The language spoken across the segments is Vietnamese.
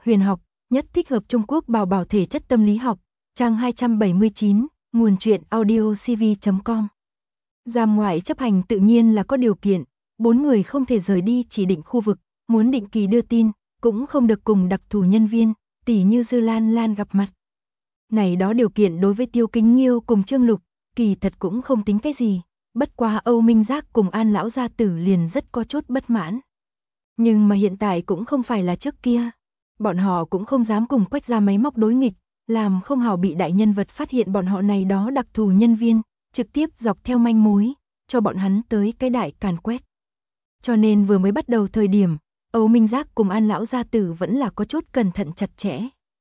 Huyền học, nhất thích hợp Trung Quốc bảo bảo thể chất tâm lý học, trang 279, nguồn truyện audiocv.com. Giam ngoại chấp hành tự nhiên là có điều kiện, 4 người không thể rời đi chỉ định khu vực, muốn định kỳ đưa tin, cũng không được cùng đặc thù nhân viên, tỉ như Dư Lan Lan gặp mặt. Này đó điều kiện đối với Tiêu Kính Nghiêu cùng Trương Lục, kỳ thật cũng không tính cái gì, bất quá Âu Minh Giác cùng An lão gia tử liền rất có chút bất mãn. Nhưng mà hiện tại cũng không phải là trước kia, bọn họ cũng không dám cùng Quách gia máy móc đối nghịch, làm không hảo bị đại nhân vật phát hiện bọn họ này đó đặc thù nhân viên, trực tiếp dọc theo manh mối, cho bọn hắn tới cái đại càn quét. Cho nên vừa mới bắt đầu thời điểm, Âu Minh Giác cùng An lão gia tử vẫn là có chút cẩn thận chặt chẽ.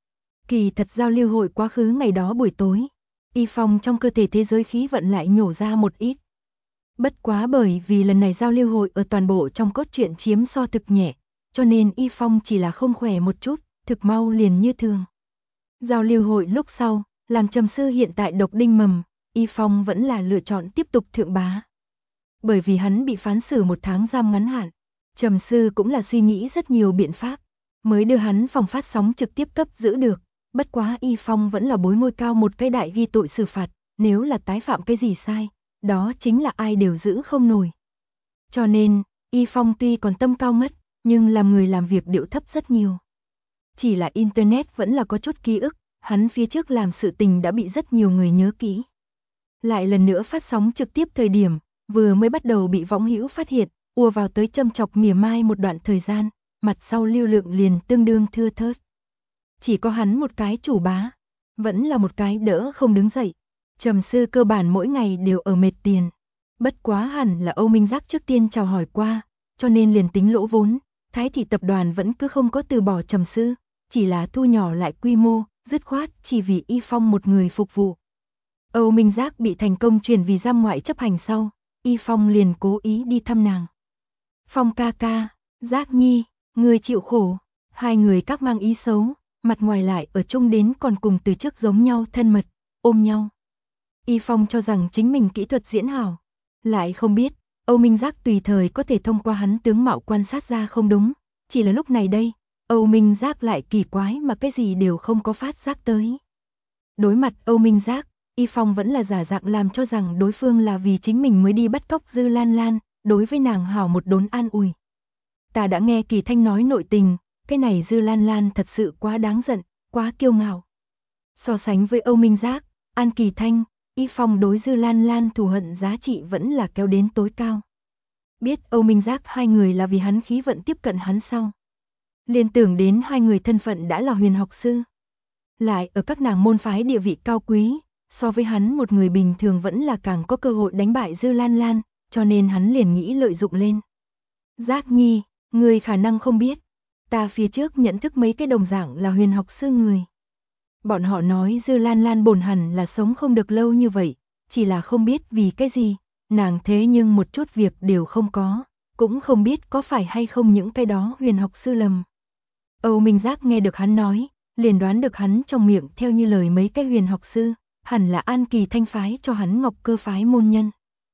Kỳ thật giao lưu hội quá khứ ngày đó buổi tối, Y Phong trong cơ thể thế giới khí vận lại nhổ ra một ít. Bất quá bởi vì lần này giao lưu hội ở toàn bộ trong cốt truyện chiếm so thực nhẹ, cho nên Y Phong chỉ là không khỏe một chút, thực mau liền như thường. Giao lưu hội lúc sau, làm trầm sư hiện tại độc đinh mầm, Y Phong vẫn là lựa chọn tiếp tục thượng bá. Bởi vì hắn bị phán xử 1 tháng giam ngắn hạn, trầm sư cũng là suy nghĩ rất nhiều biện pháp, mới đưa hắn phòng phát sóng trực tiếp cấp giữ được. Bất quá Y Phong vẫn là bối ngôi cao một cái đại ghi tội xử phạt, nếu là tái phạm cái gì sai, đó chính là ai đều giữ không nổi. Cho nên, Y Phong tuy còn tâm cao ngất, nhưng làm người làm việc điệu thấp rất nhiều. Chỉ là Internet vẫn là có chút ký ức, hắn phía trước làm sự tình đã bị rất nhiều người nhớ kỹ. Lại lần nữa phát sóng trực tiếp thời điểm, vừa mới bắt đầu bị võng hữu phát hiện, ùa vào tới châm chọc mỉa mai một đoạn thời gian, mặt sau lưu lượng liền tương đương thưa thớt. Chỉ có hắn một cái chủ bá, vẫn là một cái đỡ không đứng dậy. Trầm sư cơ bản mỗi ngày đều ở mệt tiền. Bất quá hẳn là Âu Minh Giác trước tiên chào hỏi qua, cho nên liền tính lỗ vốn, Thái thị tập đoàn vẫn cứ không có từ bỏ trầm sư, chỉ là thu nhỏ lại quy mô, dứt khoát chỉ vì Y Phong một người phục vụ. Âu Minh Giác bị thành công chuyển vì giam ngoại chấp hành sau, Y Phong liền cố ý đi thăm nàng. Phong ca ca, Giác nhi, người chịu khổ, hai người các mang ý xấu, mặt ngoài lại ở chung đến còn cùng từ trước giống nhau thân mật, ôm nhau. Y Phong cho rằng chính mình kỹ thuật diễn hảo, lại không biết, Âu Minh Giác tùy thời có thể thông qua hắn tướng mạo quan sát ra không đúng, chỉ là lúc này đây, Âu Minh Giác lại kỳ quái mà cái gì đều không có phát giác tới. Đối mặt Âu Minh Giác, Y Phong vẫn là giả dạng làm cho rằng đối phương là vì chính mình mới đi bắt cóc Dư Lan Lan, đối với nàng hảo một đốn an ủi. Ta đã nghe Kỳ Thanh nói nội tình, cái này Dư Lan Lan thật sự quá đáng giận, quá kiêu ngạo. So sánh với Âu Minh Giác, An Kỳ Thanh, Y Phong đối Dư Lan Lan thù hận giá trị vẫn là kéo đến tối cao. Biết Âu Minh Giác hai người là vì hắn khí vận tiếp cận hắn sau. Liên tưởng đến hai người thân phận đã là huyền học sư. Lại ở các nàng môn phái địa vị cao quý, so với hắn một người bình thường vẫn là càng có cơ hội đánh bại Dư Lan Lan, cho nên hắn liền nghĩ lợi dụng lên. Giác nhi, người khả năng không biết, ta phía trước nhận thức mấy cái đồng dạng là huyền học sư người. Bọn họ nói Dư Lan Lan bổn hẳn là sống không được lâu như vậy, chỉ là không biết vì cái gì, nàng thế nhưng một chút việc đều không có, cũng không biết có phải hay không những cái đó huyền học sư lầm. Âu Minh Giác nghe được hắn nói, liền đoán được hắn trong miệng theo như lời mấy cái huyền học sư, hẳn là An Kỳ Thanh phái cho hắn Ngọc Cơ phái môn nhân.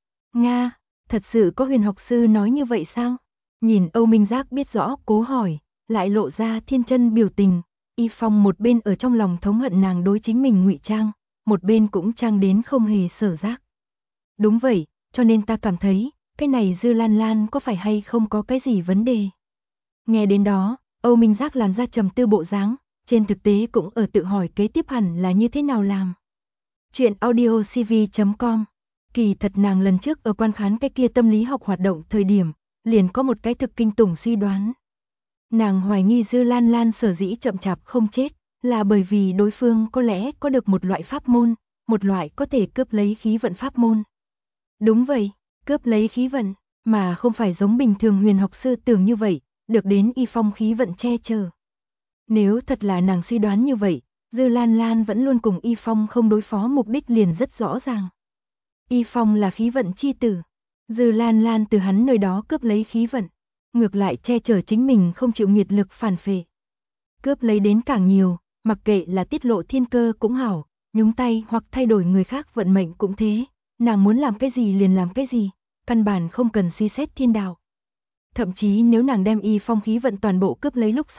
Nga, thật sự có huyền học sư nói như vậy sao? Nhìn Âu Minh Giác biết rõ cố hỏi, lại lộ ra thiên chân biểu tình. Y Phong một bên ở trong lòng thống hận nàng đối chính mình ngụy trang, một bên cũng trang đến không hề sở giác. Đúng vậy, cho nên ta cảm thấy, cái này Dư Lan Lan có phải hay không có cái gì vấn đề. Nghe đến đó, Âu Minh Giác làm ra trầm tư bộ dáng, trên thực tế cũng ở tự hỏi kế tiếp hẳn là như thế nào làm. Chuyện audiocv.com. Kỳ thật nàng lần trước ở quan khán cái kia tâm lý học hoạt động thời điểm, liền có một cái thực kinh tủng suy đoán. Nàng hoài nghi Dư Lan Lan sở dĩ chậm chạp không chết, là bởi vì đối phương có lẽ có được một loại pháp môn, một loại có thể cướp lấy khí vận pháp môn. Đúng vậy, cướp lấy khí vận, mà không phải giống bình thường huyền học sư tưởng như vậy, được đến Y Phong khí vận che chở. Nếu thật là nàng suy đoán như vậy, Dư Lan Lan vẫn luôn cùng Y Phong không đối phó mục đích liền rất rõ ràng. Y Phong là khí vận chi tử, Dư Lan Lan từ hắn nơi đó cướp lấy khí vận, ngược lại che chở chính mình không chịu nghiệt lực phản phệ. Cướp lấy đến càng nhiều, mặc kệ là tiết lộ thiên cơ cũng hảo, nhúng tay hoặc thay đổi người khác vận mệnh cũng thế, nàng muốn làm cái gì liền làm cái gì, căn bản không cần suy xét thiên đạo. Thậm chí nếu nàng đem Y Phong khí vận toàn bộ cướp lấy lúc sau,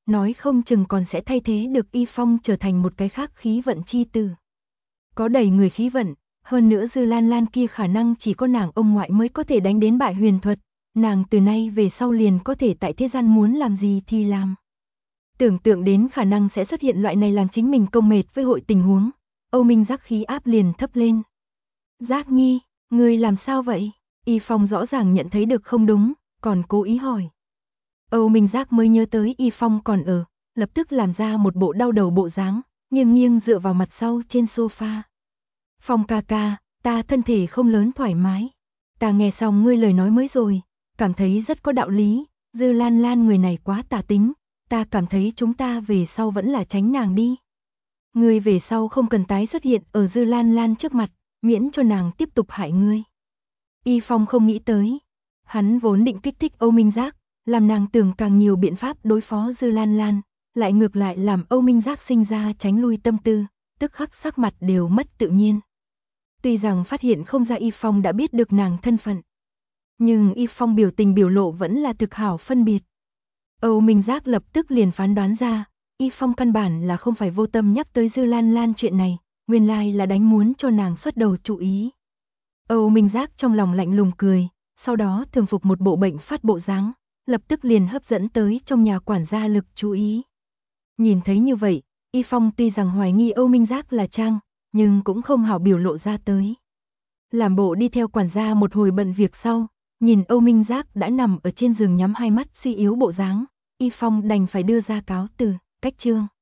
nói không chừng còn sẽ thay thế được Y Phong trở thành một cái khác khí vận chi tử. Có đầy người khí vận, hơn nữa Dư Lan Lan kia khả năng chỉ có nàng ông ngoại mới có thể đánh đến bại huyền thuật, nàng từ nay về sau liền có thể tại thế gian muốn làm gì thì làm. Tưởng tượng đến khả năng sẽ xuất hiện loại này làm chính mình công mệt với hội tình huống, Âu Minh Giác khí áp liền thấp lên. Giác Nhi, ngươi làm sao vậy? Y Phong rõ ràng nhận thấy được không đúng, còn cố ý hỏi. Âu Minh Giác mới nhớ tới Y Phong còn ở, lập tức làm ra một bộ đau đầu bộ dáng, nghiêng nghiêng dựa vào mặt sau trên sofa. Phong ca ca, ta thân thể không lớn thoải mái. Ta nghe xong ngươi lời nói mới rồi, cảm thấy rất có đạo lý, Dư Lan Lan người này quá tà tính, ta cảm thấy chúng ta về sau vẫn là tránh nàng đi. Ngươi về sau không cần tái xuất hiện ở Dư Lan Lan trước mặt, miễn cho nàng tiếp tục hại ngươi. Y Phong không nghĩ tới, hắn vốn định kích thích Âu Minh Giác, làm nàng tưởng càng nhiều biện pháp đối phó Dư Lan Lan, lại ngược lại làm Âu Minh Giác sinh ra tránh lui tâm tư, tức khắc sắc mặt đều mất tự nhiên. Tuy rằng phát hiện không ra Y Phong đã biết được nàng thân phận, nhưng Y Phong biểu tình biểu lộ vẫn là thực hảo phân biệt. Âu Minh Giác lập tức liền phán đoán ra, Y Phong căn bản là không phải vô tâm nhắc tới Dư Lan Lan chuyện này, nguyên lai là đánh muốn cho nàng xuất đầu chú ý. Âu Minh Giác trong lòng lạnh lùng cười, sau đó thường phục một bộ bệnh phát bộ dáng, lập tức liền hấp dẫn tới trong nhà quản gia lực chú ý. Nhìn thấy như vậy, Y Phong tuy rằng hoài nghi Âu Minh Giác là trang, nhưng cũng không hảo biểu lộ ra tới. Làm bộ đi theo quản gia một hồi bận việc sau, nhìn Âu Minh Giác đã nằm ở trên giường nhắm hai mắt suy yếu bộ dáng, Y Phong đành phải đưa ra cáo từ, cách chương.